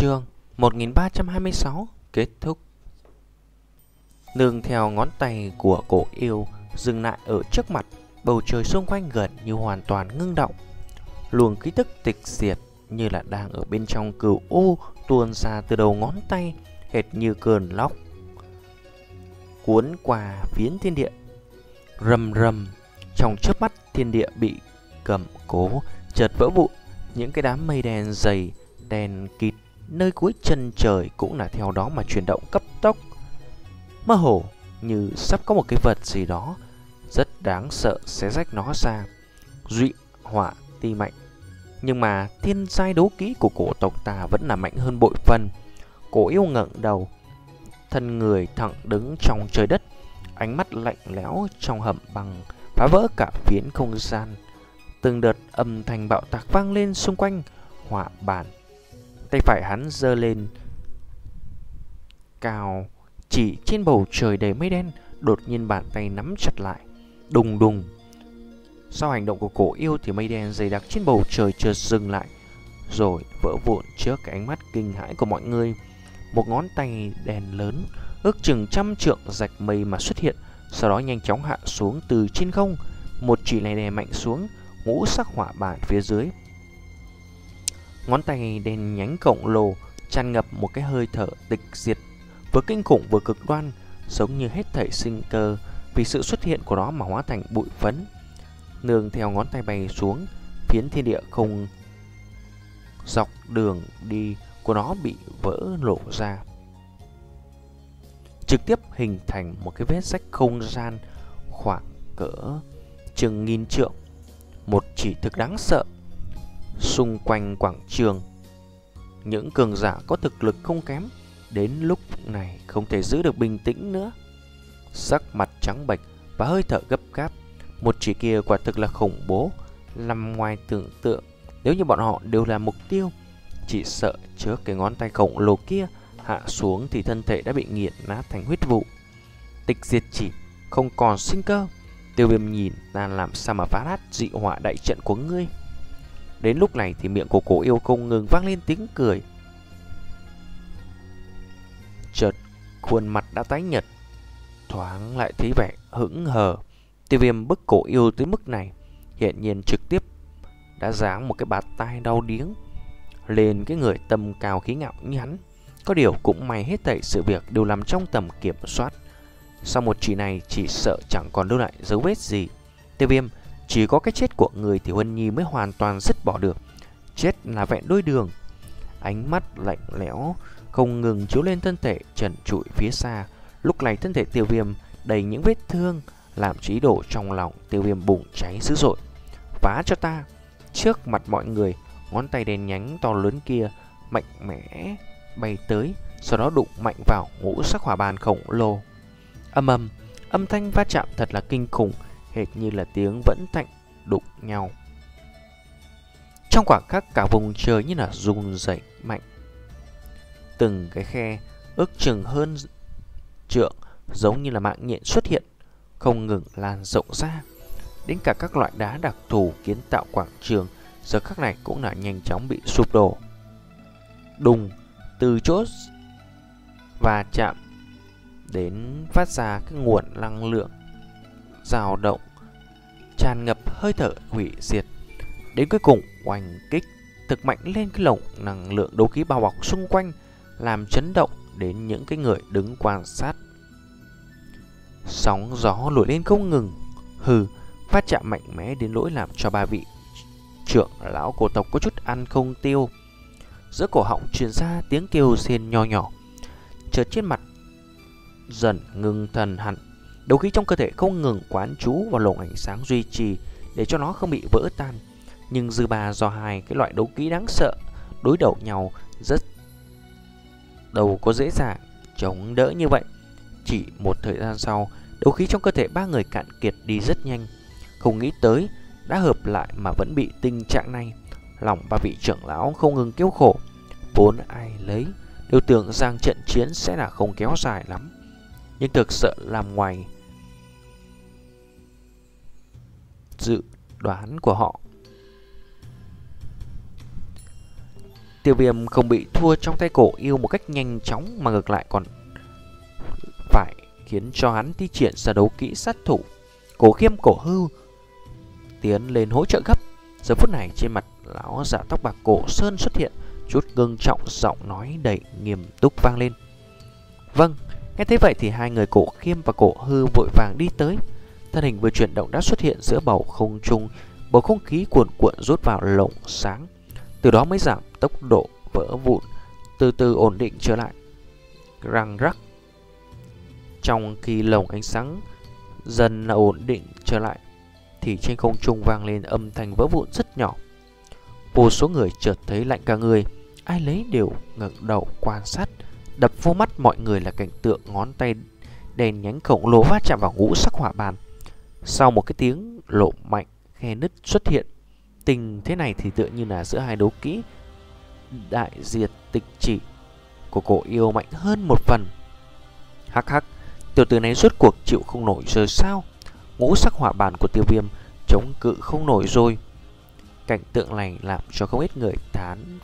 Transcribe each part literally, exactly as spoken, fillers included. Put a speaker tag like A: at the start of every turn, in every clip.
A: Chương một nghìn ba trăm hai mươi sáu kết thúc. Nương theo ngón tay của cổ yêu dừng lại ở trước mặt, bầu trời xung quanh gần như hoàn toàn ngưng động. Luồng khí tức tịch diệt như là đang ở bên trong cửu u tuôn ra từ đầu ngón tay, hệt như cơn lốc cuốn qua phiến thiên địa. Rầm rầm, trong chớp mắt thiên địa bị cầm cố, chợt vỡ vụn. Những cái đám mây đen dày đen kịt nơi cuối chân trời cũng là theo đó mà chuyển động cấp tốc. Mơ hồ như sắp có một cái vật gì đó rất đáng sợ xé rách nó ra. Duy hỏa ti mạnh, nhưng mà thiên giai đấu kỹ của cổ tộc ta vẫn là mạnh hơn bội phần. Cổ yêu ngẩng đầu, thân người thẳng đứng trong trời đất, ánh mắt lạnh lẽo trong hầm băng phá vỡ cả phiến không gian. Từng đợt âm thanh bạo tạc vang lên xung quanh hỏa bản. Tay phải hắn giơ lên cao chỉ trên bầu trời đầy mây đen, đột nhiên bàn tay nắm chặt lại. Đùng đùng. Sau hành động của cổ yêu thì mây đen dày đặc trên bầu trời chợt dừng lại, rồi vỡ vụn trước cái ánh mắt kinh hãi của mọi người. Một ngón tay đen lớn ước chừng trăm trượng rạch mây mà xuất hiện, sau đó nhanh chóng hạ xuống từ trên không. Một chỉ này đè mạnh xuống ngũ sắc hỏa bản phía dưới. Ngón tay đen nhánh khổng lồ tràn ngập một cái hơi thở tịch diệt, vừa kinh khủng vừa cực đoan, giống như hết thảy sinh cơ vì sự xuất hiện của nó mà hóa thành bụi phấn. Nương theo ngón tay bay xuống, phiến thiên địa không dọc đường đi của nó bị vỡ lộ ra, trực tiếp hình thành một cái vết rách không gian khoảng cỡ chừng nghìn trượng. Một chỉ thực đáng sợ. Xung quanh quảng trường, những cường giả có thực lực không kém đến lúc này không thể giữ được bình tĩnh nữa, sắc mặt trắng bệch và hơi thở gấp gáp. Một chỉ kia quả thực là khủng bố, nằm ngoài tưởng tượng. Nếu như bọn họ đều là mục tiêu, chỉ sợ trước cái ngón tay khổng lồ kia hạ xuống thì thân thể đã bị nghiền nát thành huyết vụ. Tịch diệt chỉ, không còn sinh cơ. Tiêu Viêm nhìn ta làm sao mà phá nát dị hỏa đại trận của ngươi. Đến lúc này thì miệng của cổ yêu không ngừng vang lên tiếng cười. Chợt khuôn mặt đã tái nhợt, thoáng lại thấy vẻ hững hờ. Tiêu Viêm bức cổ yêu tới mức này, hiện nhiên trực tiếp đã giáng một cái bạt tai đau điếng lên cái người tâm cao khí ngạo như hắn. Có điều cũng may hết thảy sự việc đều nằm trong tầm kiểm soát. Sau một chỉ này chỉ sợ chẳng còn lưu lại dấu vết gì. Tiêu Viêm, chỉ có cái chết của người thì Huân Nhi mới hoàn toàn dứt bỏ được. Chết là vẹn đôi đường. Ánh mắt lạnh lẽo không ngừng chiếu lên thân thể trần trụi phía xa. Lúc này thân thể Tiêu Viêm đầy những vết thương, làm trí đổ trong lòng Tiêu Viêm bùng cháy dữ dội. Phá cho ta! Trước mặt mọi người, ngón tay đen nhánh to lớn kia mạnh mẽ bay tới, sau đó đụng mạnh vào ngũ sắc hỏa bàn khổng lồ. Âm ầm, âm thanh va chạm thật là kinh khủng, hệt như là tiếng vẫn thạnh đụng nhau. Trong khoảng khắc cả vùng trời như là rung rẩy mạnh. Từng cái khe ước chừng hơn trượng giống như là mạng nhện xuất hiện, không ngừng lan rộng ra. Đến cả các loại đá đặc thù kiến tạo quảng trường giờ khắc này cũng là nhanh chóng bị sụp đổ. Đùng, từ chỗ và chạm đến phát ra cái nguồn năng lượng dao động tràn ngập hơi thở hủy diệt. Đến cuối cùng oanh kích thực mạnh lên cái lồng năng lượng đấu khí bao bọc xung quanh, làm chấn động đến những cái người đứng quan sát. Sóng gió nổi lên không ngừng. Hừ, phát chạm mạnh mẽ đến nỗi làm cho ba vị trưởng lão cổ tộc có chút ăn không tiêu. Giữa cổ họng truyền ra tiếng kêu rên nho nhỏ. Chợt trên mặt dần ngưng thần hẳn, đấu khí trong cơ thể không ngừng quán trú vào lồng ánh sáng duy trì để cho nó không bị vỡ tan. Nhưng dư ba do hai cái loại đấu khí đáng sợ đối đầu nhau rất đâu có dễ dàng chống đỡ như vậy. Chỉ một thời gian sau, đấu khí trong cơ thể ba người cạn kiệt đi rất nhanh. Không nghĩ tới đã hợp lại mà vẫn bị tình trạng này. Lòng ba vị trưởng lão không ngừng kêu khổ. Vốn ai lấy đều tưởng rằng trận chiến sẽ là không kéo dài lắm, nhưng thực sự làm ngoài dự đoán của họ. Tiêu Viêm không bị thua trong tay Cổ Yêu một cách nhanh chóng, mà ngược lại còn phải khiến cho hắn thi triển ra đấu kỹ sát thủ. Cổ Khiêm, Cổ Hư tiến lên hỗ trợ gấp. Giờ phút này trên mặt lão giả tóc bạc Cổ Sơn xuất hiện chút ngưng trọng, giọng nói đầy nghiêm túc vang lên. Vâng. Nghe thấy vậy thì hai người Cổ Khiêm và Cổ Hư vội vàng đi tới. Thân hình vừa chuyển động đã xuất hiện giữa bầu không trung, bầu không khí cuồn cuộn rút vào lồng sáng. Từ đó mới giảm tốc độ vỡ vụn, từ từ ổn định trở lại. Răng rắc. Trong khi lồng ánh sáng dần ổn định trở lại thì trên không trung vang lên âm thanh vỡ vụn rất nhỏ. Vô số người chợt thấy lạnh cả người, ai lấy đều ngẩng đầu quan sát. Đập vô mắt mọi người là cảnh tượng ngón tay đèn nhánh khổng lồ va chạm vào ngũ sắc hỏa bàn. Sau một cái tiếng lộ mạnh, khe nứt xuất hiện. Tình thế này thì tựa như là giữa hai đấu kỹ đại diệt tịch chỉ của Cổ Yêu mạnh hơn một phần. Hắc hắc, tiểu tử này rốt cuộc chịu không nổi rồi sao? Ngũ sắc hỏa bàn của Tiêu Viêm chống cự không nổi rồi. Cảnh tượng này làm cho không ít người thán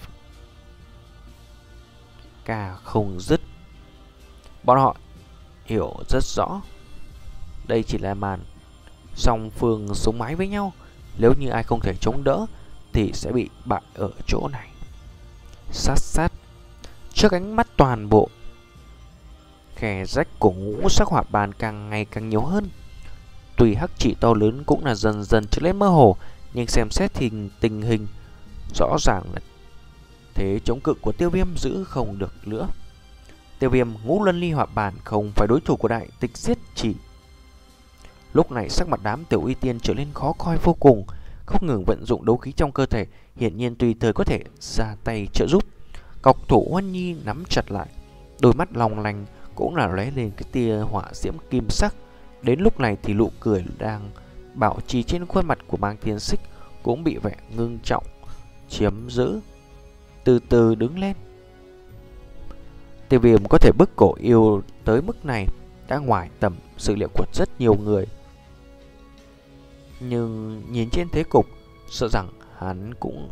A: ca không dứt. Bọn họ hiểu rất rõ đây chỉ là màn song phương sống mái với nhau. Nếu như ai không thể chống đỡ thì sẽ bị bại ở chỗ này. Sát sát. Trước ánh mắt toàn bộ, khe rách của ngũ sắc hỏa bàn càng ngày càng nhiều hơn. Tùy hắc chỉ to lớn cũng là dần dần trở lên mơ hồ, nhưng xem xét thì tình hình rõ ràng là thế chống cự của Tiêu Viêm giữ không được nữa. Tiêu Viêm, Ngũ Luân Ly hỏa bàn không phải đối thủ của đại tịch giết chỉ. Lúc này sắc mặt đám tiểu uy tiên trở nên khó coi vô cùng, không ngừng vận dụng đấu khí trong cơ thể, hiển nhiên tùy thời có thể ra tay trợ giúp. Cọc thủ Huân Nhi nắm chặt lại, đôi mắt long lanh cũng là lóe lên cái tia hỏa diễm kim sắc. Đến lúc này thì nụ cười đang bảo trì trên khuôn mặt của Mang Thiên Xích cũng bị vẻ ngưng trọng chiếm giữ. Từ từ đứng lên. Tiêu Viêm có thể bức Cổ Yêu tới mức này đã ngoài tầm dự liệu của rất nhiều người, nhưng nhìn trên thế cục, sợ rằng hắn cũng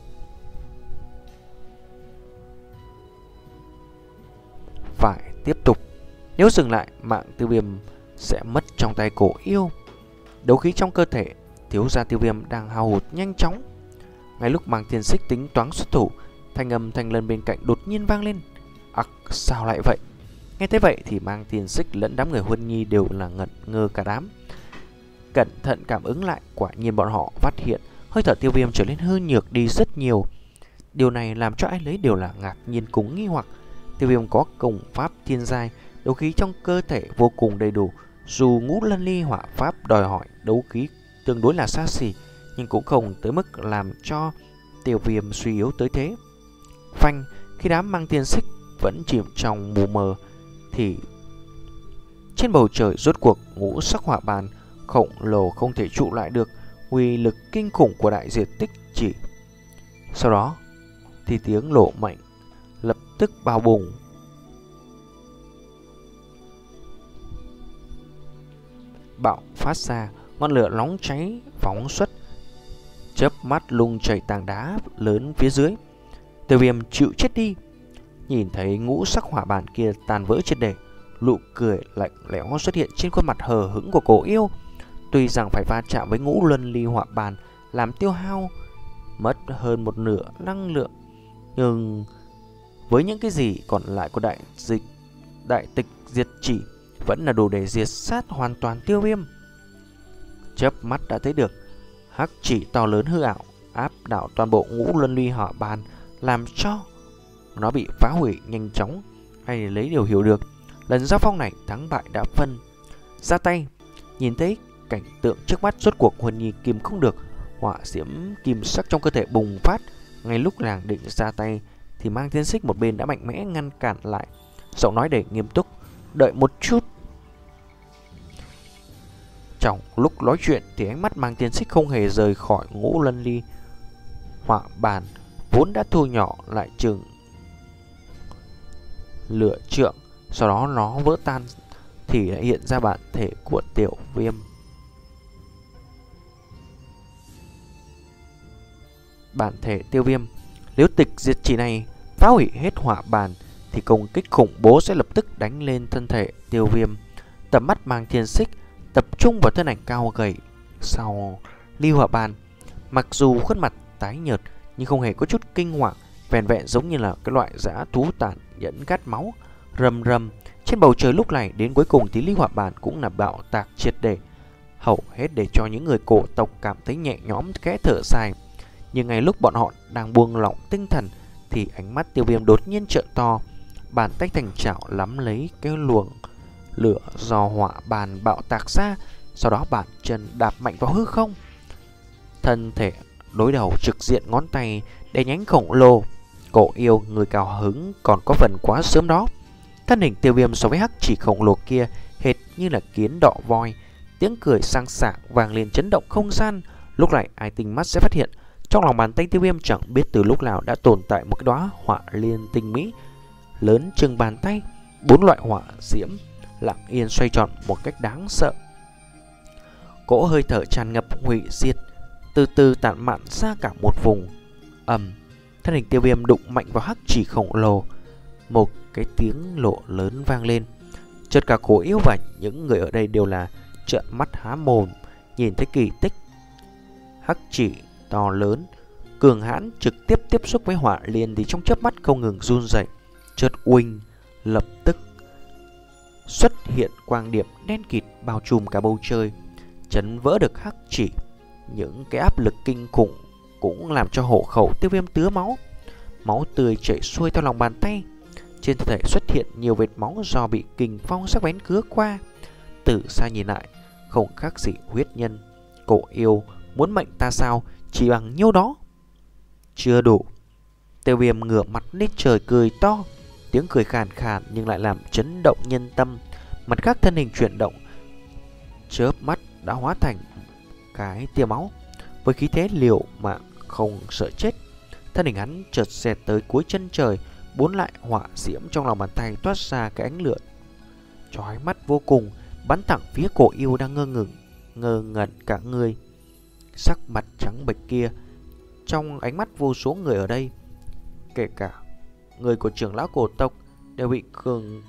A: phải tiếp tục. Nếu dừng lại, mạng Tiêu Viêm sẽ mất trong tay Cổ Yêu. Đấu khí trong cơ thể thiếu gia Tiêu Viêm đang hao hụt nhanh chóng. Ngay lúc Mang Thiên Xích tính toán xuất thủ, thanh âm thanh lân bên cạnh đột nhiên vang lên. Ặc, sao lại vậy? Nghe thế vậy thì Mang Thiên Xích lẫn đám người Huân Nhi đều là ngẩn ngơ cả đám. Cẩn thận cảm ứng lại, quả nhiên bọn họ phát hiện hơi thở Tiêu Viêm trở nên hư nhược đi rất nhiều. Điều này làm cho ai lấy đều là ngạc nhiên cùng nghi hoặc. Tiêu Viêm có công pháp thiên giai, đấu khí trong cơ thể vô cùng đầy đủ. Dù Ngũ Luân Ly hỏa pháp đòi hỏi đấu khí tương đối là xa xỉ, nhưng cũng không tới mức làm cho Tiêu Viêm suy yếu tới thế. Phanh, khi đám Mang Thiên Xích vẫn chìm trong mù mờ thì trên bầu trời rốt cuộc ngũ sắc hỏa bàn khổng lồ không thể trụ lại được uy lực kinh khủng của đại diệt tích chỉ. Sau đó thì tiếng nổ mạnh lập tức bao bùng. Bạo phát ra, ngọn lửa nóng cháy phóng xuất, chớp mắt lung chảy tảng đá lớn phía dưới. Tiêu Viêm chịu chết đi. Nhìn thấy ngũ sắc hỏa bàn kia tàn vỡ triệt để, nụ cười lạnh lẽo xuất hiện trên khuôn mặt hờ hững của Cổ Yêu. Tuy rằng phải va chạm với Ngũ Luân Ly hỏa bàn làm tiêu hao mất hơn một nửa năng lượng, nhưng với những cái gì còn lại của đại dịch đại tịch diệt chỉ vẫn là đủ để diệt sát hoàn toàn Tiêu Viêm. Chớp mắt đã thấy được hắc chỉ to lớn hư ảo áp đảo toàn bộ Ngũ Luân Ly hỏa bàn, làm cho nó bị phá hủy nhanh chóng. Hay lấy điều hiểu được, lần giao phong này thắng bại đã phân. Ra tay. Nhìn thấy cảnh tượng trước mắt, rốt cuộc Huân Nhi kìm không được, hỏa diễm kim sắc trong cơ thể bùng phát. Ngay lúc nàng định ra tay thì Mang Thiên Xích một bên đã mạnh mẽ ngăn cản lại, giọng nói để nghiêm túc. Đợi một chút. Trong lúc nói chuyện thì ánh mắt Mang Thiên Xích không hề rời khỏi Ngũ Luân Ly hỏa bàn vốn đã thu nhỏ lại chừng lửa trượng. Sau đó nó vỡ tan thì lại hiện ra bản thể của Tiểu Viêm. Bản thể Tiêu Viêm Nếu tịch diệt chỉ này phá hủy hết hỏa bàn thì công kích khủng bố sẽ lập tức đánh lên thân thể Tiêu Viêm. Tầm mắt mang thiên xích tập trung vào thân ảnh cao gầy sau ly hỏa bàn. Mặc dù khuôn mặt tái nhợt nhưng không hề có chút kinh hoàng, vẹn vẹn giống như là cái loại dã thú tàn nhẫn khát máu. Rầm rầm, trên bầu trời lúc này đến cuối cùng thì ly hỏa bàn cũng là bạo tạc triệt để, hầu hết để cho những người cổ tộc cảm thấy nhẹ nhõm khẽ thở dài. Nhưng ngay lúc bọn họ đang buông lỏng tinh thần thì ánh mắt Tiêu Viêm đột nhiên trợn to, bàn tay thành chảo nắm lấy cái luồng lửa do hỏa bàn bạo tạc ra, sau đó bàn chân đạp mạnh vào hư không. Thân thể đối đầu trực diện, ngón tay đè nhánh khổng lồ. Cổ yêu người cao hứng còn có phần quá sớm đó. Thân hình Tiêu Viêm so với hắc chỉ khổng lồ kia hệt như là kiến đọ voi. Tiếng cười sang sảng vang lên chấn động không gian. Lúc này ai tinh mắt sẽ phát hiện trong lòng bàn tay Tiêu Viêm chẳng biết từ lúc nào đã tồn tại một cái đóa hỏa liên tinh mỹ lớn chừng bàn tay. Bốn loại hỏa diễm lặng yên xoay tròn một cách đáng sợ. Cỗ hơi thở tràn ngập hủy diệt từ từ tản mạn ra cả một vùng. Ầm, thân hình Tiêu Viêm đụng mạnh vào hắc chỉ khổng lồ. Một cái tiếng lộ lớn vang lên. Chợt cả cổ yêu và những người ở đây đều là trợn mắt há mồm nhìn thấy kỳ tích. Hắc chỉ to lớn cường hãn trực tiếp tiếp xúc với hỏa liên thì trong chớp mắt không ngừng run rẩy. Chợt uỳnh, lập tức xuất hiện quang điểm đen kịt bao trùm cả bầu trời, chấn vỡ được hắc chỉ. Những cái áp lực kinh khủng cũng làm cho hộ khẩu Tiêu Viêm tứa máu. Máu tươi chảy xuôi theo lòng bàn tay. Trên thân thể xuất hiện nhiều vệt máu do bị kình phong sắc bén cứa qua. Từ xa nhìn lại không khác gì huyết nhân. Cổ yêu muốn mệnh ta sao chỉ bằng nhiêu đó. Chưa đủ. Tiêu Viêm ngửa mặt lên trời cười to. Tiếng cười khàn khàn nhưng lại làm chấn động nhân tâm. Mặt khác thân hình chuyển động, chớp mắt đã hóa thành cái tia máu. Với khí thế liều mạng không sợ chết, thân hình hắn chợt xẹt tới cuối chân trời. Bốn lại hỏa diễm trong lòng bàn tay toát ra cái ánh lửa chói mắt vô cùng, bắn thẳng phía cổ yêu đang ngơ ngừng ngơ ngẩn cả người. Sắc mặt trắng bệch kia, trong ánh mắt vô số người ở đây, kể cả người của trưởng lão cổ tộc, đều bị cường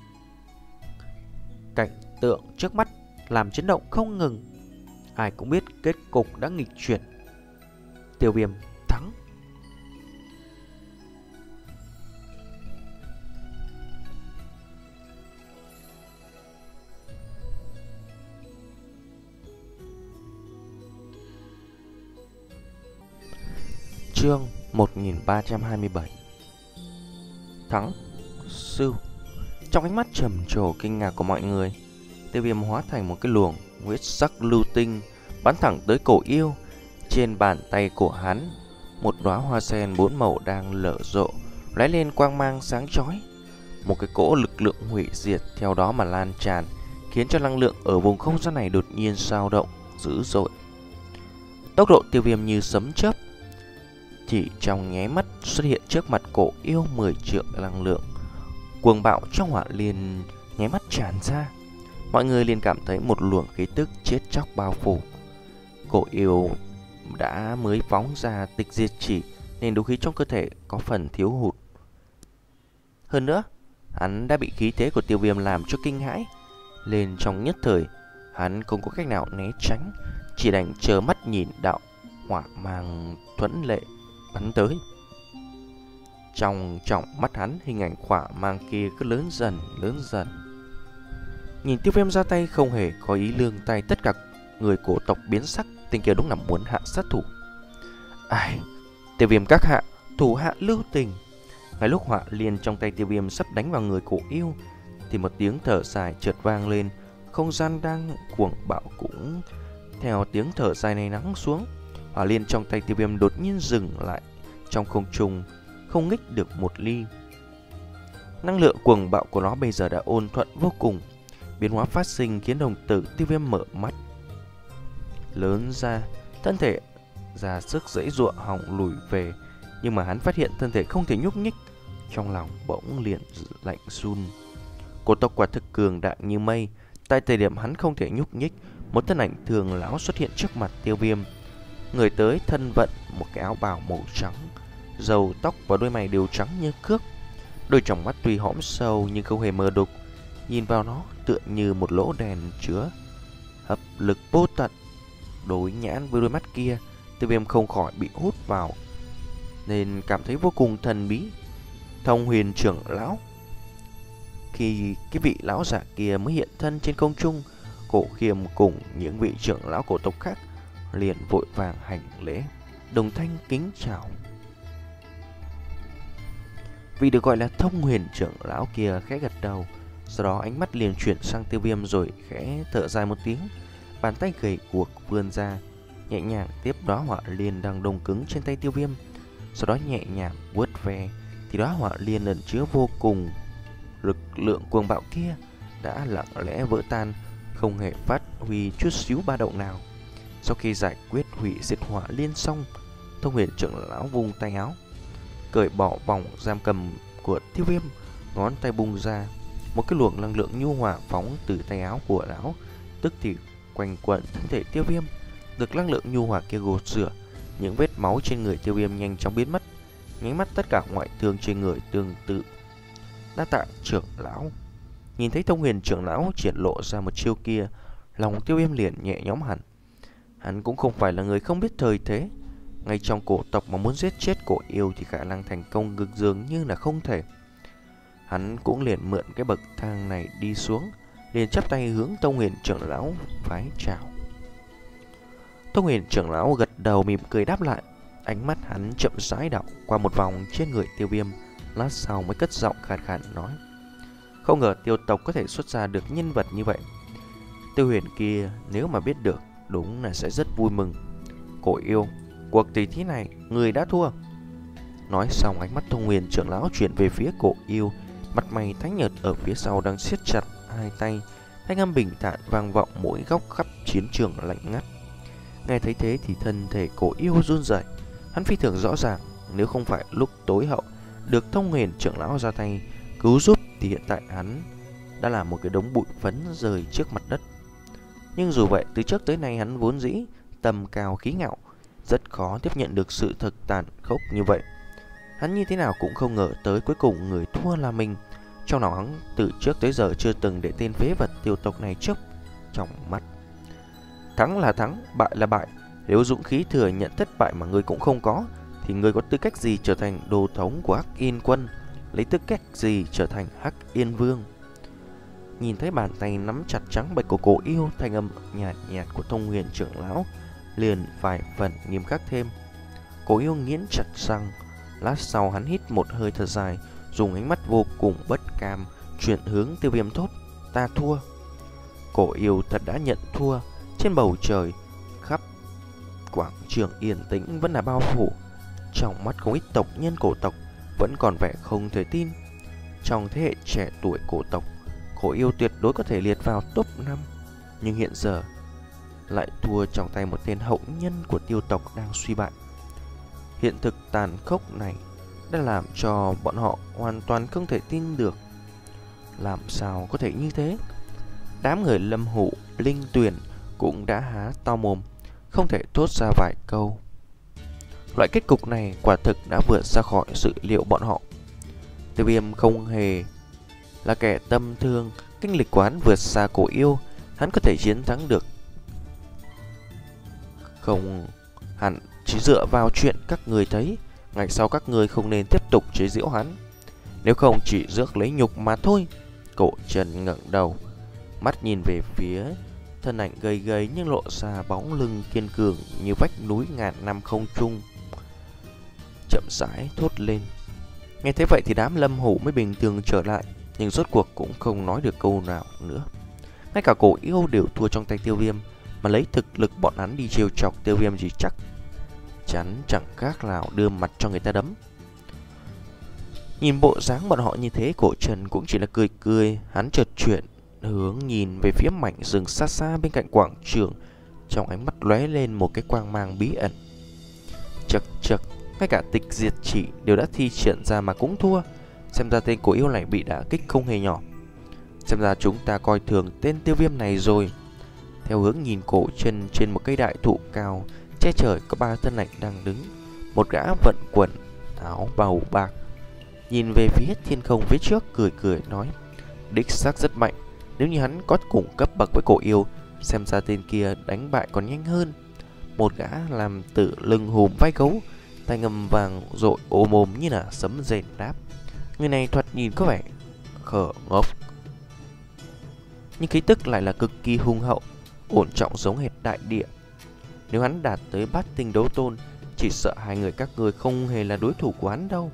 A: cảnh tượng trước mắt làm chấn động không ngừng. Ai cũng biết kết cục đã nghịch chuyển. Tiêu Viêm thắng. Chương một nghìn ba trăm hai mươi bảy. Thắng sư. Trong ánh mắt trầm trồ kinh ngạc của mọi người, Tiêu Viêm hóa thành một cái luồng huyết sắc lưu tinh bắn thẳng tới cổ yêu. Trên bàn tay của hắn, một đóa hoa sen bốn màu đang lở rộ, lóe lên quang mang sáng chói. Một cái cỗ lực lượng hủy diệt theo đó mà lan tràn, khiến cho năng lượng ở vùng không gian này đột nhiên dao động dữ dội. Tốc độ Tiêu Viêm như sấm chớp, chỉ trong nháy mắt xuất hiện trước mặt cổ yêu mười triệu năng lượng. Cuồng bạo trong hỏa liên nháy mắt tràn ra. Mọi người liền cảm thấy một luồng khí tức chết chóc bao phủ. Cổ yêu đã mới phóng ra tịch diệt chỉ nên đấu khí trong cơ thể có phần thiếu hụt. Hơn nữa, hắn đã bị khí thế của Tiêu Viêm làm cho kinh hãi. Lên trong nhất thời, hắn không có cách nào né tránh, chỉ đành chờ mắt nhìn đạo hỏa mang thuẫn lệ bắn tới. Trong trọng mắt hắn, hình ảnh hỏa mang kia cứ lớn dần lớn dần. Nhìn Tiêu Viêm ra tay không hề có ý lương tay, tất cả người cổ tộc biến sắc. Tên kia đúng là muốn hạ sát thủ. Ai, Tiêu Viêm các hạ, thủ hạ lưu tình. Ngay lúc hỏa liên trong tay Tiêu Viêm sắp đánh vào người cổ yêu thì một tiếng thở dài chợt vang lên. Không gian đang cuồng bạo cũng theo tiếng thở dài này lắng xuống. Hỏa liên trong tay Tiêu Viêm đột nhiên dừng lại trong không trung, không nhích được một ly. Năng lượng cuồng bạo của nó bây giờ đã ôn thuận vô cùng. Biến hóa phát sinh khiến đồng tử Tiêu Viêm mở mắt lớn ra, thân thể ra sức giãy giụa hòng lùi về, nhưng mà hắn phát hiện thân thể không thể nhúc nhích. Trong lòng bỗng liền lạnh run. Cổ tộc quả thực cường đại như mây. Tại thời điểm hắn không thể nhúc nhích, một thân ảnh thường lão xuất hiện trước mặt Tiêu Viêm. Người tới thân vận một cái áo bào màu trắng, râu tóc và đôi mày đều trắng như cước. Đôi tròng mắt tuy hõm sâu nhưng không hề mờ đục, nhìn vào nó tựa như một lỗ đèn chứa hấp lực vô tận. Đối nhãn với đôi mắt kia, Tiêu Viêm không khỏi bị hút vào, nên cảm thấy vô cùng thần bí. Thông Huyền trưởng lão. Khi cái vị lão giả kia mới hiện thân trên không trung, Cổ Khiêm cùng những vị trưởng lão cổ tộc khác liền vội vàng hành lễ, đồng thanh kính chào. Vì được gọi là Thông Huyền trưởng lão kia khẽ gật đầu, sau đó ánh mắt liền chuyển sang Tiêu Viêm rồi khẽ thở dài một tiếng. Bàn tay gầy guộc vươn ra, nhẹ nhàng tiếp đóa hỏa liên đang đông cứng trên tay Tiêu Viêm, sau đó nhẹ nhàng vuốt ve thì đóa hỏa liên ẩn chứa vô cùng lực lượng cuồng bạo kia đã lặng lẽ vỡ tan, không hề phát huy chút xíu ba động nào. Sau khi giải quyết hủy diệt hỏa liên xong, Thông Huyền trưởng lão vung tay áo, cởi bỏ vòng giam cầm của Tiêu Viêm, ngón tay bung ra, một cái luồng năng lượng nhu hòa phóng từ tay áo của lão, tức thì quanh quẩn thân thể Tiêu Viêm. Được năng lượng nhu hòa kia gột rửa, những vết máu trên người Tiêu Viêm nhanh chóng biến mất, nháy mắt tất cả ngoại thương trên người tương tự. Đa tạ trưởng lão. Nhìn thấy Thông Huyền trưởng lão triển lộ ra một chiêu kia, lòng Tiêu Viêm liền nhẹ nhõm hẳn. Hắn cũng không phải là người không biết thời thế. Ngay trong cổ tộc mà muốn giết chết cổ yêu thì khả năng thành công cực dường như là không thể. Hắn cũng liền mượn cái bậc thang này đi xuống, liền chắp tay hướng Thông Huyền trưởng lão vái chào. Thông Huyền trưởng lão gật đầu mỉm cười đáp lại, ánh mắt hắn chậm rãi đảo qua một vòng trên người Tiêu Viêm, lát sau mới cất giọng khàn khàn nói: không ngờ Tiêu tộc có thể xuất ra được nhân vật như vậy. Tiêu Huyền kia nếu mà biết được, đúng là sẽ rất vui mừng. Cổ yêu, cuộc tỷ thí này người đã thua. Nói xong, ánh mắt Thông Huyền trưởng lão chuyển về phía cổ yêu, mặt mày tái nhợt ở phía sau đang siết chặt hai tay, thanh âm bình thản vang vọng mỗi góc khắp chiến trường lạnh ngắt. Nghe thấy thế thì thân thể cổ yêu run rẩy. Hắn phi thường rõ ràng, nếu không phải lúc tối hậu được Thông Huyền trưởng lão ra tay cứu giúp thì hiện tại hắn đã là một cái đống bụi phấn rơi trước mặt đất. Nhưng dù vậy, từ trước tới nay hắn vốn dĩ tầm cao khí ngạo, rất khó tiếp nhận được sự thực tàn khốc như vậy. Hắn như thế nào cũng không ngờ tới cuối cùng người thua là mình. Trong lòng hắn từ trước tới giờ chưa từng để tên phế vật Tiêu tộc này chớp trong mắt. Thắng là thắng, bại là bại. Nếu dũng khí thừa nhận thất bại mà ngươi cũng không có, thì ngươi có tư cách gì trở thành đồ thống của Hắc Yên quân, lấy tư cách gì trở thành Hắc Yên vương? Nhìn thấy bàn tay nắm chặt trắng bệch của cổ yêu, thanh âm nhạt nhạt của Thông Huyền trưởng lão liền vài phần nghiêm khắc thêm. Cổ yêu nghiến chặt răng, lát sau hắn hít một hơi thật dài, dùng ánh mắt vô cùng bất cam chuyển hướng Tiêu Viêm thốt: ta thua. Cổ yêu thật đã nhận thua. Trên bầu trời khắp quảng trường yên tĩnh vẫn là bao phủ. Trong mắt không ít tộc nhân cổ tộc vẫn còn vẻ không thể tin. Trong thế hệ trẻ tuổi cổ tộc, cổ yêu tuyệt đối có thể liệt vào top năm, nhưng hiện giờ lại thua trong tay một tên hậu nhân của Tiêu tộc đang suy bại. Hiện thực tàn khốc này đã làm cho bọn họ hoàn toàn không thể tin được. Làm sao có thể như thế? Đám người Lâm Hủ, Linh Tuyền cũng đã há to mồm, không thể thốt ra vài câu. Loại kết cục này quả thực đã vượt ra khỏi dự liệu bọn họ. Tiêu Viêm không hề là kẻ tâm thương, kinh lịch của hắn vượt xa cổ yêu, hắn có thể chiến thắng được không hẳn chỉ dựa vào chuyện các người thấy. Ngày sau các người không nên tiếp tục chế giễu hắn, nếu không chỉ rước lấy nhục mà thôi. Cổ Trần ngẩng đầu, mắt nhìn về phía thân ảnh gầy gầy nhưng lộ ra bóng lưng kiên cường như vách núi ngàn năm không trung, chậm rãi thốt lên. Nghe thế vậy thì đám Lâm Hủ mới bình thường trở lại, nhưng rốt cuộc cũng không nói được câu nào nữa. Ngay cả cổ yêu đều thua trong tay Tiêu Viêm, mà lấy thực lực bọn hắn đi trêu chọc Tiêu Viêm thì chắc chắn chẳng khác nào đưa mặt cho người ta đấm. Nhìn bộ dáng bọn họ như thế, Cổ Trần cũng chỉ là cười cười. Hắn chợt chuyển hướng nhìn về phía mảnh rừng xa xa bên cạnh quảng trường, trong ánh mắt lóe lên một cái quang mang bí ẩn. Chật chật, ngay cả tịch diệt chỉ đều đã thi triển ra mà cũng thua. Xem ra tên cổ yêu này bị đả kích không hề nhỏ. Xem ra chúng ta coi thường tên Tiêu Viêm này rồi. Theo hướng nhìn, Cổ Trần trên một cây đại thụ cao che trời có ba thân ảnh đang đứng. Một gã vận quần áo bào bạc, nhìn về phía thiên không phía trước, cười cười nói: đích xác rất mạnh. Nếu như hắn có cùng cấp bậc với cổ yêu, xem ra tên kia đánh bại còn nhanh hơn. Một gã làm tự lưng hùm vai gấu, tay ngầm vàng rội ôm ôm như là sấm rền đáp: người này thoạt nhìn có vẻ khờ ngốc, nhưng khí tức lại là cực kỳ hung hậu, ổn trọng giống hệt đại địa. Nếu hắn đạt tới bát tinh đấu tôn, chỉ sợ hai người các ngươi không hề là đối thủ của hắn đâu.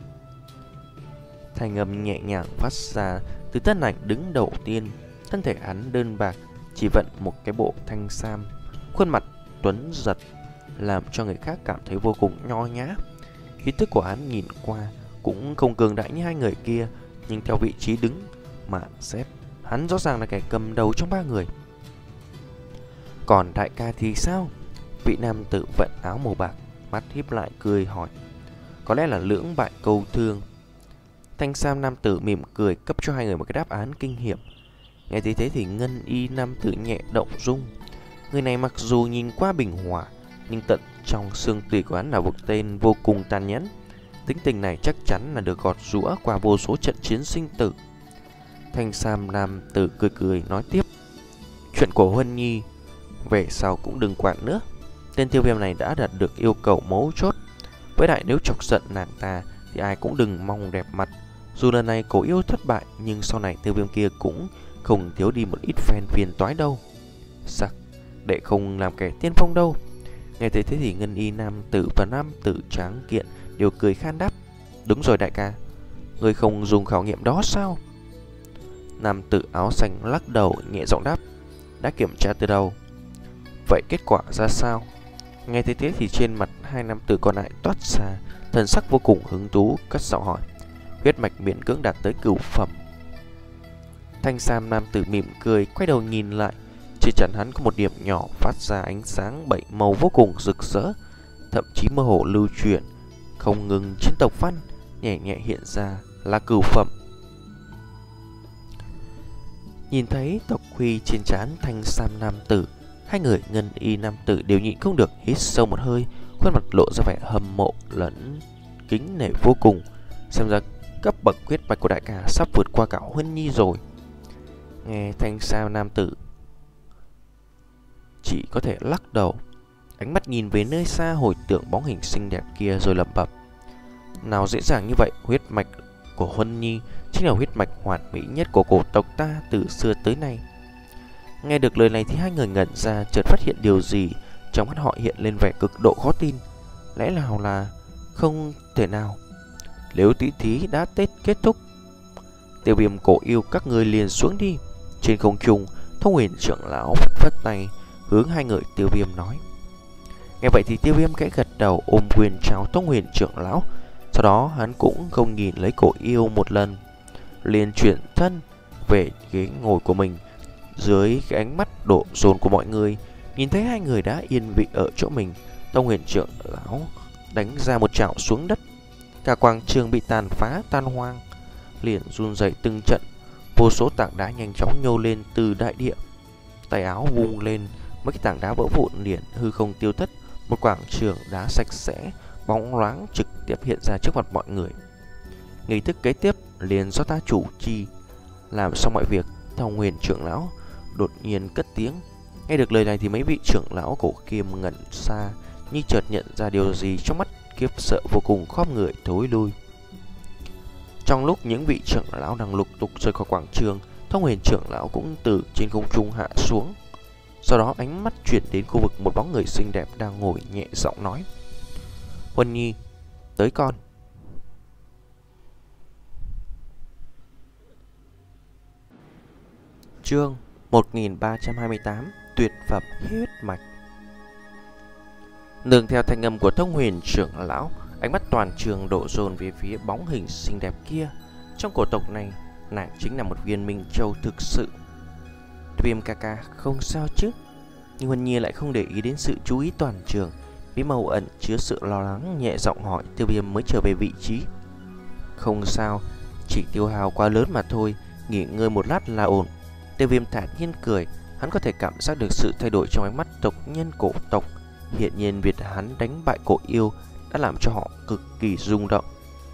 A: Thanh âm nhẹ nhàng phát ra từ thân ảnh đứng đầu tiên. Thân thể hắn đơn bạc, chỉ vận một cái bộ thanh sam, khuôn mặt tuấn giật, làm cho người khác cảm thấy vô cùng nho nhã. Khí tức của hắn nhìn qua cũng không cường đại như hai người kia, nhưng theo vị trí đứng mà xét, hắn rõ ràng là kẻ cầm đầu trong ba người. Còn đại ca thì sao? Vị nam tử vận áo màu bạc mắt híp lại cười hỏi. Có lẽ là lưỡng bại câu thương. Thanh sam nam tử mỉm cười cấp cho hai người một cái đáp án kinh hiểm. Nghe thấy thế thì ngân y nam tử nhẹ động dung. Người này mặc dù nhìn qua bình hòa, nhưng tận trong xương tủy của hắn là một tên vô cùng tàn nhẫn. Tính tình này chắc chắn là được gọt giũa qua vô số trận chiến sinh tử. Thanh sam nam tử cười cười nói tiếp: chuyện của Huân Nhi về sau cũng đừng quản nữa. Tên tiêu viêm này đã đạt được yêu cầu mấu chốt. Với lại nếu chọc giận nàng ta thì ai cũng đừng mong đẹp mặt. Dù lần này cổ yêu thất bại, nhưng sau này tiêu viêm kia cũng không thiếu đi một ít phen phiền toái đâu. Sắc, đệ không làm kẻ tiên phong đâu. Nghe thấy thế thì ngân y nam tử và nam tử tráng kiện đều cười khan đáp: đúng rồi đại ca, người không dùng khảo nghiệm đó sao? Nam tử áo xanh lắc đầu nhẹ giọng đáp: đã kiểm tra từ đầu. Vậy kết quả ra sao? Nghe thấy thế thì trên mặt hai nam tử còn lại toát ra thần sắc vô cùng hứng thú, cất giọng hỏi: huyết mạch miễn cưỡng đạt tới cửu phẩm. Thanh sam nam tử mỉm cười, quay đầu nhìn lại. Trên trán hắn có một điểm nhỏ phát ra ánh sáng bảy màu vô cùng rực rỡ, thậm chí mơ hồ lưu chuyển, không ngừng trên tộc văn nhẹ nhẹ hiện ra là cửu phẩm. Nhìn thấy tộc huy trên trán thanh sam nam tử, hai người ngân y nam tử đều nhịn không được hít sâu một hơi, khuôn mặt lộ ra vẻ hâm mộ lẫn kính nể vô cùng. Xem ra cấp bậc huyết mạch của đại ca sắp vượt qua cả Huân Nhi rồi. Nghe thanh sam nam tử chỉ có thể lắc đầu, ánh mắt nhìn về nơi xa hồi tưởng bóng hình xinh đẹp kia rồi lẩm bẩm: nào dễ dàng như vậy, huyết mạch của Huân Nhi chính là huyết mạch hoàn mỹ nhất của cổ tộc ta từ xưa tới nay. Nghe được lời này thì hai người ngẩn ra, chợt phát hiện điều gì, trong mắt họ hiện lên vẻ cực độ khó tin. Lẽ nào là không thể nào? Nếu tí thí đã Tết kết thúc, tiêu viêm cổ yêu các người liền xuống đi. Trên không trung, Thông Huyền trưởng lão phất tay hướng hai người tiêu viêm nói. Nghe vậy thì tiêu viêm kẽ gật đầu ôm quyền chào Thông Huyền trưởng lão. Sau đó hắn cũng không nhìn lấy cổ yêu một lần, liền chuyển thân về ghế ngồi của mình. Dưới cái ánh mắt đổ dồn của mọi người, nhìn thấy hai người đã yên vị ở chỗ mình, Thông Huyền trưởng lão đánh ra một chảo xuống đất. Cả quảng trường bị tàn phá tan hoang, liền run rẩy từng trận. Vô số tảng đá nhanh chóng nhô lên từ đại địa. Tay áo vung lên, mấy cái tảng đá vỡ vụn liền hư không tiêu thất. Một quảng trường đá sạch sẽ bóng loáng trực tiếp hiện ra trước mặt mọi người. Nghi thức kế tiếp liền do ta chủ trì. Làm xong mọi việc, Thông Huyền trưởng lão đột nhiên cất tiếng. Nghe được lời này thì mấy vị trưởng lão cổ kiêm ngẩn xa, như chợt nhận ra điều gì, trong mắt khiếp sợ vô cùng, khom người thối lui. Trong lúc những vị trưởng lão đang lục tục rời khỏi quảng trường, Thông Huyền trưởng lão cũng từ trên không trung hạ xuống. Sau đó ánh mắt chuyển đến khu vực một bóng người xinh đẹp đang ngồi, nhẹ giọng nói: Huân Nhi, tới con. Chương một nghìn ba trăm hai mươi tám, tuyệt phẩm huyết mạch. Nương theo thanh âm của Thông Huyền trưởng lão, ánh mắt toàn trường đổ dồn về phía bóng hình xinh đẹp kia. Trong cổ tộc này, nàng chính là một viên minh châu thực sự. Viêm ca ca không sao chứ? Nhưng Huân Nhi lại không để ý đến sự chú ý toàn trường, bí màu ẩn chứa sự lo lắng, nhẹ giọng hỏi. Tiêu Viêm mới trở về vị trí. Không sao, chỉ tiêu hao quá lớn mà thôi, nghỉ ngơi một lát là ổn. Tiêu Viêm thản nhiên cười, hắn có thể cảm giác được sự thay đổi trong ánh mắt tộc nhân cổ tộc. Hiện nhiên việc hắn đánh bại cổ yêu đã làm cho họ cực kỳ rung động.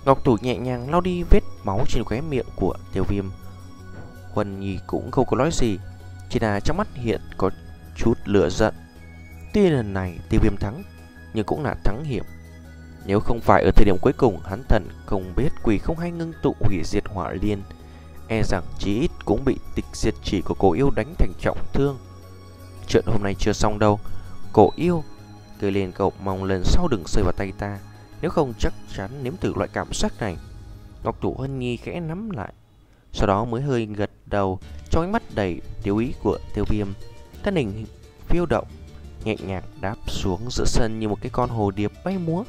A: Ngọc Thủ nhẹ nhàng lau đi vết máu trên khóe miệng của Tiêu Viêm. Huân Nhi cũng không có nói gì, chỉ là trong mắt hiện có chút lửa giận. Tuy lần này Tiêu Viêm thắng, nhưng cũng là thắng hiểm. Nếu không phải ở thời điểm cuối cùng hắn thần không biết quỷ không hay ngưng tụ hủy diệt hỏa liên, e rằng chí ít cũng bị tịch diệt chỉ của cổ yêu đánh thành trọng thương. Chuyện hôm nay chưa xong đâu. Cổ yêu cười lên cầu mong lần sau đừng rơi vào tay ta, nếu không chắc chắn nếm thử loại cảm giác này. Ngọc Thủ Huân Nhi khẽ nắm lại, sau đó mới hơi gật đầu trong ánh mắt đầy tiêu ý của Tiêu Viêm. Thân hình phiêu động nhẹ nhàng đáp xuống giữa sân như một cái con hồ điệp bay múa.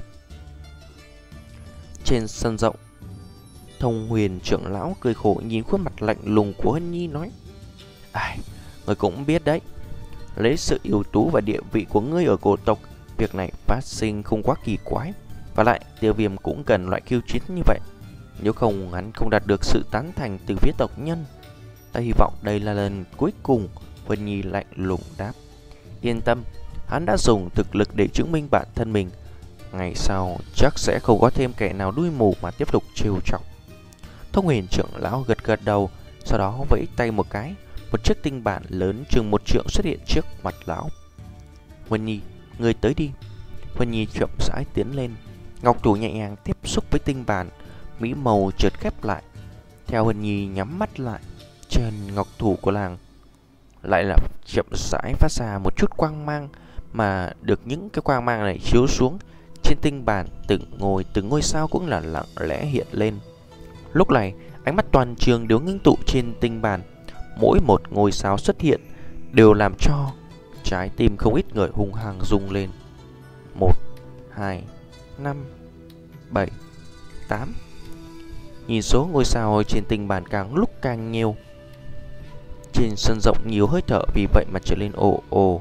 A: Trên sân rộng, Thông Huyền trưởng lão cười khổ nhìn khuôn mặt lạnh lùng của Hân Nhi nói: Ai, người cũng biết đấy, lấy sự ưu tú và địa vị của ngươi ở cổ tộc, việc này phát sinh không quá kỳ quái. Và lại Tiêu Viêm cũng cần loại khiêu chiến như vậy, nếu không hắn không đạt được sự tán thành từ phía tộc nhân. Ta hy vọng đây là lần cuối cùng. Hân Nhi lạnh lùng đáp: Yên tâm, hắn đã dùng thực lực để chứng minh bản thân mình, ngày sau chắc sẽ không có thêm kẻ nào đuôi mù mà tiếp tục trêu chọc. Thông Huyền trưởng lão gật gật đầu, sau đó vẫy tay một cái, một chiếc tinh bản lớn chừng một trượng xuất hiện trước mặt lão. Huân Nhi, người tới đi. Huân Nhi chậm rãi tiến lên, Ngọc Thủ nhẹ nhàng tiếp xúc với tinh bản, mỹ màu chợt khép lại. Theo Huân Nhi nhắm mắt lại, trên ngọc thủ của làng lại là chậm rãi phát ra một chút quang mang, mà được những cái quang mang này chiếu xuống trên tinh bản, từng ngôi từng ngôi sao cũng là lặng lẽ hiện lên. Lúc này ánh mắt toàn trường đều ngưng tụ trên tinh bản, mỗi một ngôi sao xuất hiện đều làm cho trái tim không ít người hung hăng rung lên. Một, hai, năm, bảy, tám. Nhìn số ngôi sao trên tinh bản càng lúc càng nhiều. Trên sân rộng nhiều hơi thở vì vậy mà trở lên ồ ồ.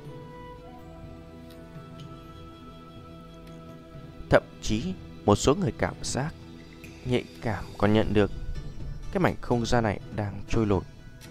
A: Thậm chí một số người cảm giác nhạy cảm còn nhận được cái mảnh không gian này đang trôi nổi.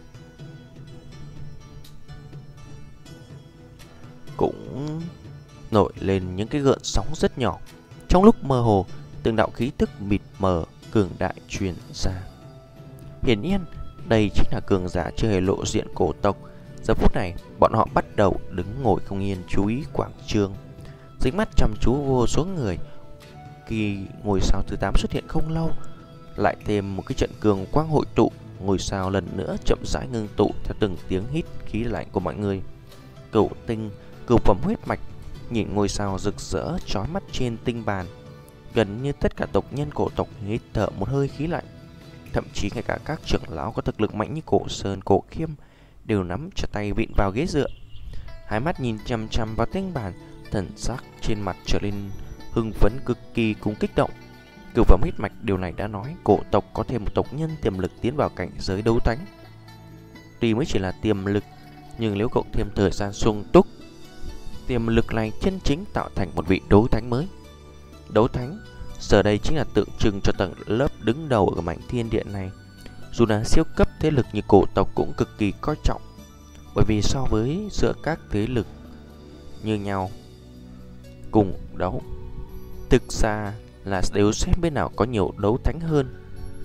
A: Cũng nổi lên những cái gợn sóng rất nhỏ. Trong lúc mơ hồ, từng đạo khí tức mịt mờ cường đại truyền ra. Hiển nhiên đây chính là cường giả chưa hề lộ diện cổ tộc. Giờ phút này bọn họ bắt đầu đứng ngồi không yên, chú ý quảng trường, dính mắt chăm chú vô số người. Khi ngôi sao thứ tám xuất hiện không lâu, lại thêm một cái trận cường quang hội tụ, ngôi sao lần nữa chậm rãi ngưng tụ theo từng tiếng hít khí lạnh của mọi người. Cửu tinh, cửu phẩm huyết mạch nhìn ngôi sao rực rỡ chói mắt trên tinh bàn, gần như tất cả tộc nhân cổ tộc hít thở một hơi khí lạnh. Thậm chí ngay cả các trưởng lão có thực lực mạnh như Cổ Sơn, Cổ Khiêm đều nắm chặt tay vịn vào ghế dựa, hai mắt nhìn chăm chăm vào tinh bàn, thần sắc trên mặt trở nên hưng phấn cực kỳ cùng kích động. Cửu phẩm huyết mạch điều này đã nói cổ tộc có thêm một tộc nhân tiềm lực tiến vào cảnh giới đấu thánh. Tuy mới chỉ là tiềm lực, nhưng nếu cộng thêm thời gian sung túc, tiềm lực này chân chính tạo thành một vị đấu thánh mới. Đấu thánh giờ đây chính là tượng trưng cho tầng lớp đứng đầu ở mảnh thiên địa này. Dù là siêu cấp thế lực như cổ tộc cũng cực kỳ coi trọng, bởi vì so với giữa các thế lực như nhau cùng đấu, thực ra là đều xem bên nào có nhiều đấu thánh hơn.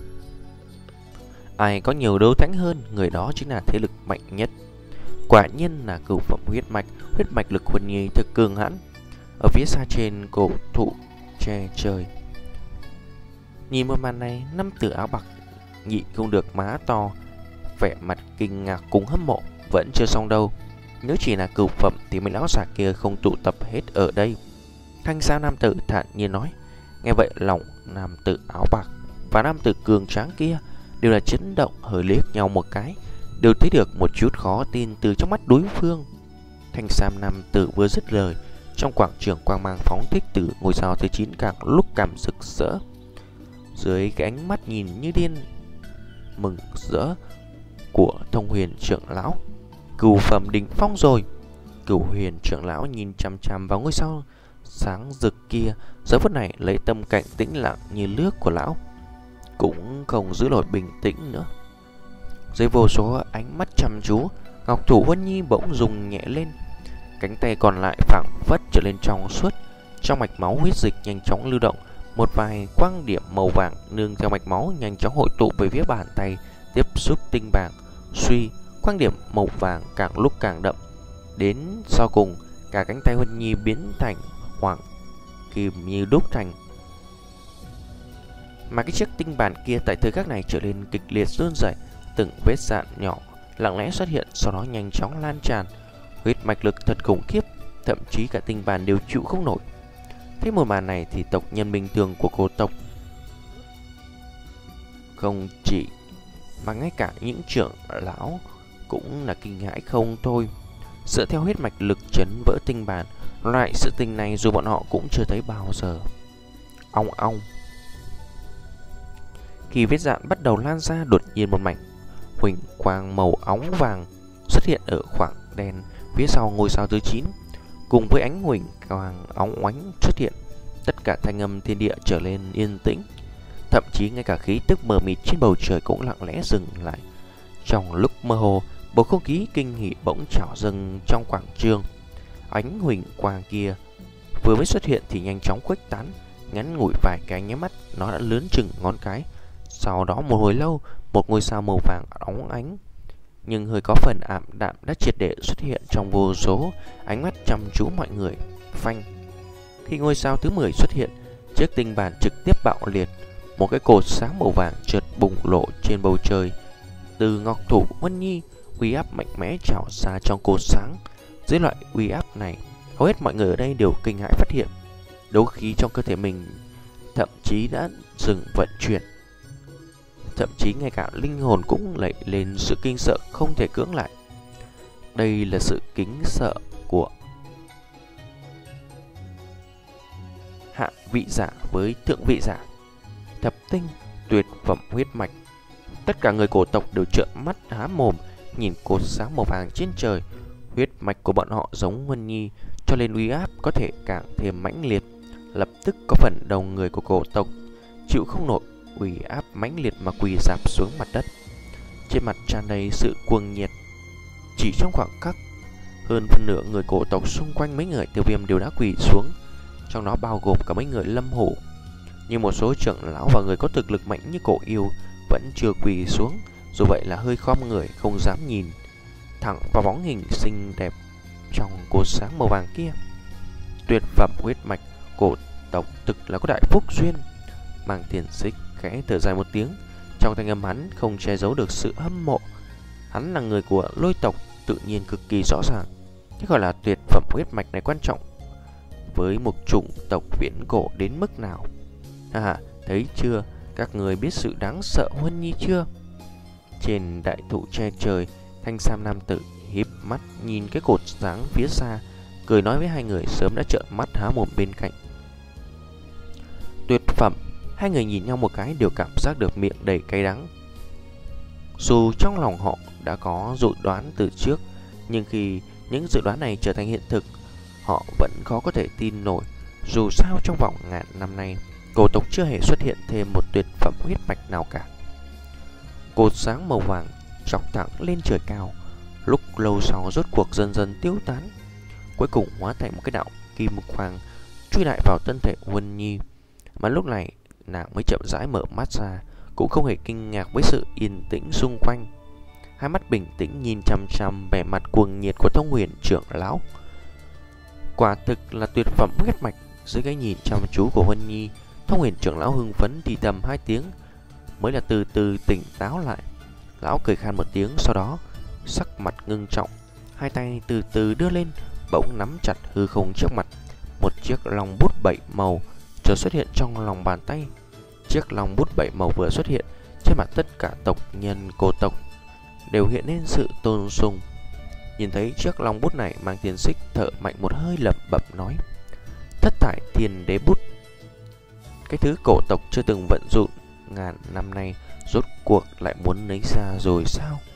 A: Ai có nhiều đấu thánh hơn, người đó chính là thế lực mạnh nhất. Quả nhiên là cửu phẩm huyết mạch, huyết mạch lực Huân Nhi thực cường hãn. Ở phía xa trên cổ thụ che trời, nhìn một màn này, nam tử áo bạc nhịn không được má to, vẻ mặt kinh ngạc cùng hâm mộ. Vẫn chưa xong đâu, nếu chỉ là cửu phẩm thì mấy lão già kia không tụ tập hết ở đây. Thanh sao nam tử thản nhiên nói. Nghe vậy lòng nam tử áo bạc và nam tử cường tráng kia đều là chấn động, hơi liếc nhau một cái, đều thấy được một chút khó tin từ trong mắt đối phương. Thanh sam nam tử vừa dứt lời, trong quảng trường quang mang phóng thích từ ngôi sao thứ chín càng lúc càng rực rỡ. Dưới cái ánh mắt nhìn như điên mừng rỡ của Thông Huyền trưởng lão, cửu phẩm đỉnh phong rồi. Cửu Huyền trưởng lão nhìn chằm chằm vào ngôi sao sáng rực kia, giờ phút này lấy tâm cảnh tĩnh lặng như nước của lão, cũng không giữ nổi bình tĩnh nữa. Dưới vô số ánh mắt chăm chú, ngọc thủ Huân Nhi bỗng rung nhẹ lên, cánh tay còn lại phảng phất trở lên trong suốt, trong mạch máu huyết dịch nhanh chóng lưu động, Một vài quang điểm màu vàng nương theo mạch máu nhanh chóng hội tụ về phía bàn tay, tiếp xúc tinh bảng. Suy, quang điểm màu vàng càng lúc càng đậm. Đến sau cùng, cả cánh tay Huân Nhi biến thành hoàng kim như đúc thành. Mà cái chiếc tinh bản kia tại thời khắc này trở nên kịch liệt run rẩy, từng vết dạn nhỏ lặng lẽ xuất hiện, sau đó nhanh chóng lan tràn. Huyết mạch lực thật khủng khiếp, thậm chí cả tinh bản đều chịu không nổi. Thế một màn này thì tộc nhân bình thường của cổ tộc không chỉ mà ngay cả những trưởng lão cũng là kinh hãi không thôi. Dựa theo huyết mạch lực chấn vỡ tinh bản, loại sự tình này dù bọn họ cũng chưa thấy bao giờ. Ong ong. Khi vết dạn bắt đầu lan ra, đột nhiên một mảnh huỳnh quang màu óng vàng xuất hiện ở khoảng đen phía sau ngôi sao thứ chín. Cùng với ánh huỳnh quang óng oánh xuất hiện, tất cả thanh âm thiên địa trở nên yên tĩnh. Thậm chí ngay cả khí tức mờ mịt trên bầu trời cũng lặng lẽ dừng lại. Trong lúc mơ hồ, bầu không khí kinh hỉ bỗng trào dâng trong quảng trường. Ánh huỳnh quang kia vừa mới xuất hiện thì nhanh chóng khuếch tán, ngắn ngủi vài cái nháy mắt nó đã lớn chừng ngón cái. Sau đó một hồi lâu, một ngôi sao màu vàng óng ánh nhưng hơi có phần ảm đạm đã triệt để xuất hiện trong vô số ánh mắt chăm chú mọi người. Phanh. Khi ngôi sao thứ mười xuất hiện, chiếc tinh bản trực tiếp bạo liệt, một cái cột sáng màu vàng chợt bùng lộ trên bầu trời. Từ ngọc thủ Huân Nhi, uy áp mạnh mẽ trào ra trong cột sáng. Dưới loại uy áp này, hầu hết mọi người ở đây đều kinh hãi phát hiện đấu khí trong cơ thể mình thậm chí đã dừng vận chuyển. Thậm chí ngay cả linh hồn cũng lẩy lên sự kinh sợ không thể cưỡng lại. Đây là sự kính sợ của hạ vị giả với thượng vị giả. Thập tinh, tuyệt phẩm huyết mạch. Tất cả người cổ tộc đều trợn mắt há mồm nhìn cột sáng màu vàng trên trời. Huyết mạch của bọn họ giống Huân Nhi, cho nên uy áp có thể càng thêm mãnh liệt. Lập tức có phần đầu người của cổ tộc chịu không nổi uy áp mãnh liệt mà quỳ rạp xuống mặt đất. Trên mặt tràn đầy sự cuồng nhiệt. Chỉ trong khoảng khắc, hơn phân nửa người cổ tộc xung quanh mấy người Tiêu Viêm đều đã quỳ xuống, trong đó bao gồm cả mấy người Lâm Hổ. Nhưng một số trưởng lão và người có thực lực mạnh như Cổ Yêu vẫn chưa quỳ xuống, dù vậy là hơi khom người không dám nhìn thẳng vào bóng hình xinh đẹp trong cột sáng màu vàng kia. Tuyệt phẩm huyết mạch cổ tộc thực là có đại phúc duyên. Mang Tiền Xích khẽ thở dài một tiếng, trong thanh âm hắn không che giấu được sự hâm mộ. Hắn là người của Lôi tộc, tự nhiên cực kỳ rõ ràng cái gọi là tuyệt phẩm huyết mạch này quan trọng với một chủng tộc viễn cổ đến mức nào. À, thấy chưa, các người biết sự đáng sợ Huân Nhi chưa? Trên đại thụ che trời, thanh sam nam tử híp mắt nhìn cái cột sáng phía xa, cười nói với hai người sớm đã trợn mắt há mồm bên cạnh. Tuyệt phẩm. Hai người nhìn nhau một cái đều cảm giác được miệng đầy cay đắng. Dù trong lòng họ đã có dự đoán từ trước, nhưng khi những dự đoán này trở thành hiện thực, họ vẫn khó có thể tin nổi. Dù sao trong vòng ngàn năm nay, cổ tộc chưa hề xuất hiện thêm một tuyệt phẩm huyết mạch nào cả. Cột sáng màu vàng chọc thẳng lên trời cao, lúc lâu sau rốt cuộc dần dần tiêu tán, cuối cùng hóa thành một cái đạo kim quang chui lại vào thân thể Huân Nhi. Mà lúc này nàng mới chậm rãi mở mắt ra, cũng không hề kinh ngạc với sự yên tĩnh xung quanh. Hai mắt bình tĩnh nhìn chăm chăm vẻ mặt cuồng nhiệt của Thông Huyền trưởng lão. Quả thực là tuyệt phẩm huyết mạch. Dưới cái nhìn chăm chú của Huân Nhi, Thông Huyền trưởng lão hưng phấn thì thầm hai tiếng, mới là từ từ tỉnh táo lại. Lão cười khan một tiếng, sau đó sắc mặt ngưng trọng, hai tay từ từ đưa lên, bỗng nắm chặt hư không trước mặt. Một chiếc long bút bảy màu chợt xuất hiện trong lòng bàn tay. Chiếc long bút bảy màu vừa xuất hiện, trên mặt tất cả tộc nhân cổ tộc đều hiện lên sự tôn sùng. Nhìn thấy chiếc long bút này, Mang Tiền Xích thở mạnh một hơi lẩm bẩm nói: Thất thải thiên đế bút. Cái thứ cổ tộc chưa từng vận dụng ngàn năm nay rốt cuộc lại muốn lấy ra rồi sao?